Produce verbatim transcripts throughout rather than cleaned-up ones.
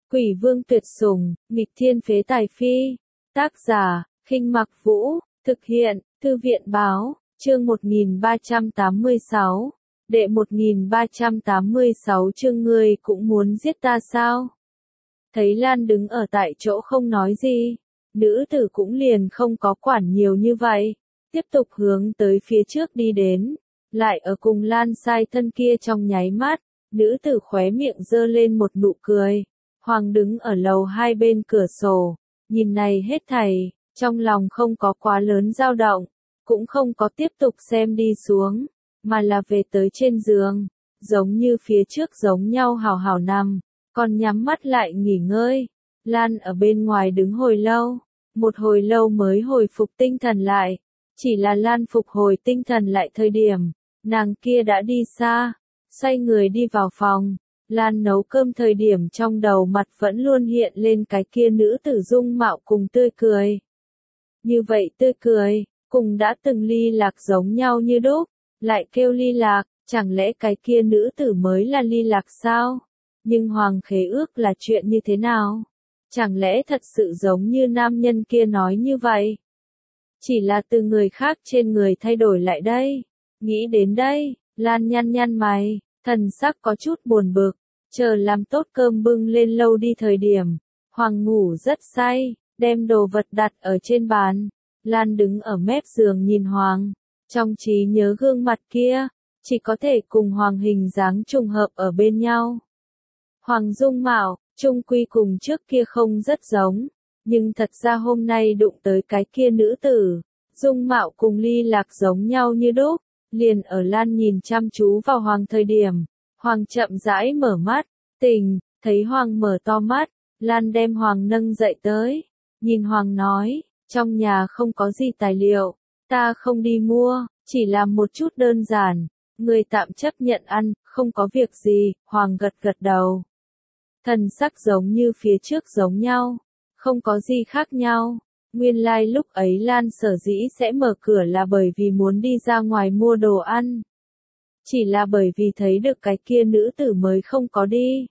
Quỷ vương tuyệt sủng, nghịch thiên phế tài phi. Tác giả, Khinh Mặc Vũ, thực hiện, Thư viện báo, chương một nghìn ba trăm tám mươi sáu. Đệ một nghìn ba trăm tám mươi sáu chương ngươi cũng muốn giết ta sao? Thấy Lan đứng ở tại chỗ không nói gì, nữ tử cũng liền không có quản nhiều như vậy, tiếp tục hướng tới phía trước đi đến, lại ở cùng Lan sai thân kia trong nháy mắt, nữ tử khóe miệng giơ lên một nụ cười. Hoàng đứng ở lầu hai bên cửa sổ, nhìn này hết thảy, trong lòng không có quá lớn dao động, cũng không có tiếp tục xem đi xuống, mà là về tới trên giường, giống như phía trước giống nhau hào hào nằm, còn nhắm mắt lại nghỉ ngơi. Lan ở bên ngoài đứng hồi lâu, một hồi lâu mới hồi phục tinh thần lại, chỉ là Lan phục hồi tinh thần lại thời điểm, nàng kia đã đi xa, xoay người đi vào phòng. Lan nấu cơm thời điểm trong đầu mặt vẫn luôn hiện lên cái kia nữ tử dung mạo cùng tươi cười. Như vậy tươi cười, cùng đã từng ly lạc giống nhau như đúc, lại kêu ly lạc, chẳng lẽ cái kia nữ tử mới là ly lạc sao? Nhưng hoàng khế ước là chuyện như thế nào? Chẳng lẽ thật sự giống như nam nhân kia nói như vậy? Chỉ là từ người khác trên người thay đổi lại đây. Nghĩ đến đây, Lan nhăn nhăn mày, thần sắc có chút buồn bực. Chờ làm tốt cơm bưng lên lâu đi thời điểm, Hoàng ngủ rất say, đem đồ vật đặt ở trên bàn. Lan đứng ở mép giường nhìn Hoàng, trong trí nhớ gương mặt kia, chỉ có thể cùng Hoàng hình dáng trùng hợp ở bên nhau. Hoàng dung mạo, chung quy cùng trước kia không rất giống, nhưng thật ra hôm nay đụng tới cái kia nữ tử, dung mạo cùng ly lạc giống nhau như đúc, liền ở Lan nhìn chăm chú vào Hoàng thời điểm. Hoàng chậm rãi mở mắt, tỉnh, thấy Hoàng mở to mắt, Lan đem Hoàng nâng dậy tới, nhìn Hoàng nói, trong nhà không có gì tài liệu, ta không đi mua, chỉ làm một chút đơn giản, người tạm chấp nhận ăn, không có việc gì. Hoàng gật gật đầu. Thần sắc giống như phía trước giống nhau, không có gì khác nhau. Nguyên lai like lúc ấy Lan sở dĩ sẽ mở cửa là bởi vì muốn đi ra ngoài mua đồ ăn. Chỉ là bởi vì thấy được cái kia nữ tử mới không có đi.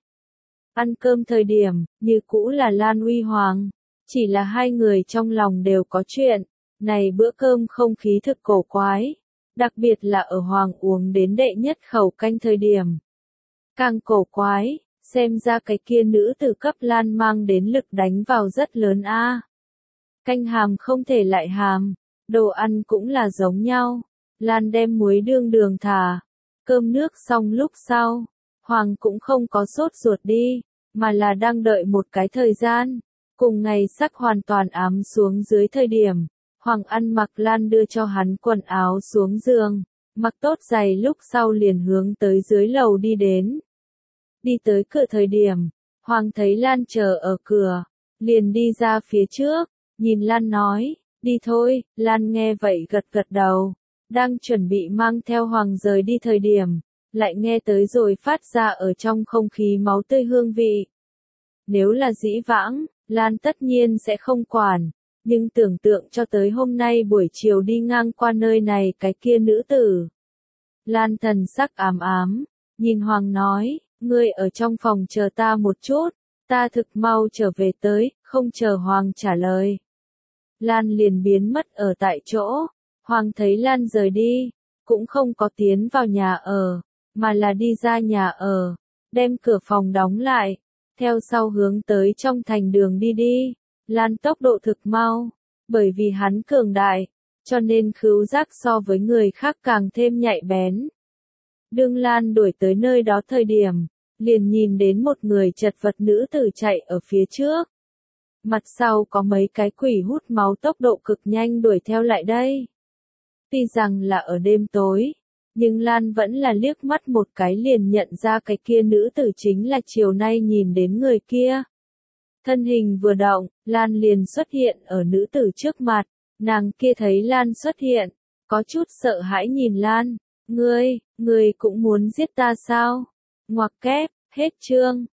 Ăn cơm thời điểm, như cũ là Lan uy Hoàng. Chỉ là hai người trong lòng đều có chuyện. Này bữa cơm không khí thực cổ quái. Đặc biệt là ở Hoàng uống đến đệ nhất khẩu canh thời điểm. Càng cổ quái, xem ra cái kia nữ tử cấp Lan mang đến lực đánh vào rất lớn a. Canh hàm không thể lại hàm, đồ ăn cũng là giống nhau. Lan đem muối đương đường thả. Cơm nước xong lúc sau, Hoàng cũng không có sốt ruột đi, mà là đang đợi một cái thời gian. Cùng ngày sắc hoàn toàn ám xuống dưới thời điểm, Hoàng ăn mặc Lan đưa cho hắn quần áo xuống giường, mặc tốt giày lúc sau liền hướng tới dưới lầu đi đến. Đi tới cửa thời điểm, Hoàng thấy Lan chờ ở cửa, liền đi ra phía trước, nhìn Lan nói, đi thôi. Lan nghe vậy gật gật đầu. Đang chuẩn bị mang theo Hoàng rời đi thời điểm, lại nghe tới rồi phát ra ở trong không khí máu tươi hương vị. Nếu là dĩ vãng, Lan tất nhiên sẽ không quản, nhưng tưởng tượng cho tới hôm nay buổi chiều đi ngang qua nơi này cái kia nữ tử. Lan thần sắc ám ám, nhìn Hoàng nói, ngươi ở trong phòng chờ ta một chút, ta thực mau trở về tới. Không chờ Hoàng trả lời, Lan liền biến mất ở tại chỗ. Hoàng thấy Lan rời đi, cũng không có tiến vào nhà ở, mà là đi ra nhà ở, đem cửa phòng đóng lại, theo sau hướng tới trong thành đường đi đi. Lan tốc độ thực mau, bởi vì hắn cường đại, cho nên khứu giác so với người khác càng thêm nhạy bén. Đương Lan đuổi tới nơi đó thời điểm, liền nhìn đến một người chật vật nữ tử chạy ở phía trước. Mặt sau có mấy cái quỷ hút máu tốc độ cực nhanh đuổi theo lại đây. Tuy rằng là ở đêm tối, nhưng Lan vẫn là liếc mắt một cái liền nhận ra cái kia nữ tử chính là chiều nay nhìn đến người kia. Thân hình vừa động, Lan liền xuất hiện ở nữ tử trước mặt, nàng kia thấy Lan xuất hiện, có chút sợ hãi nhìn Lan, ngươi, ngươi cũng muốn giết ta sao? Ngoặc kép, hết chương.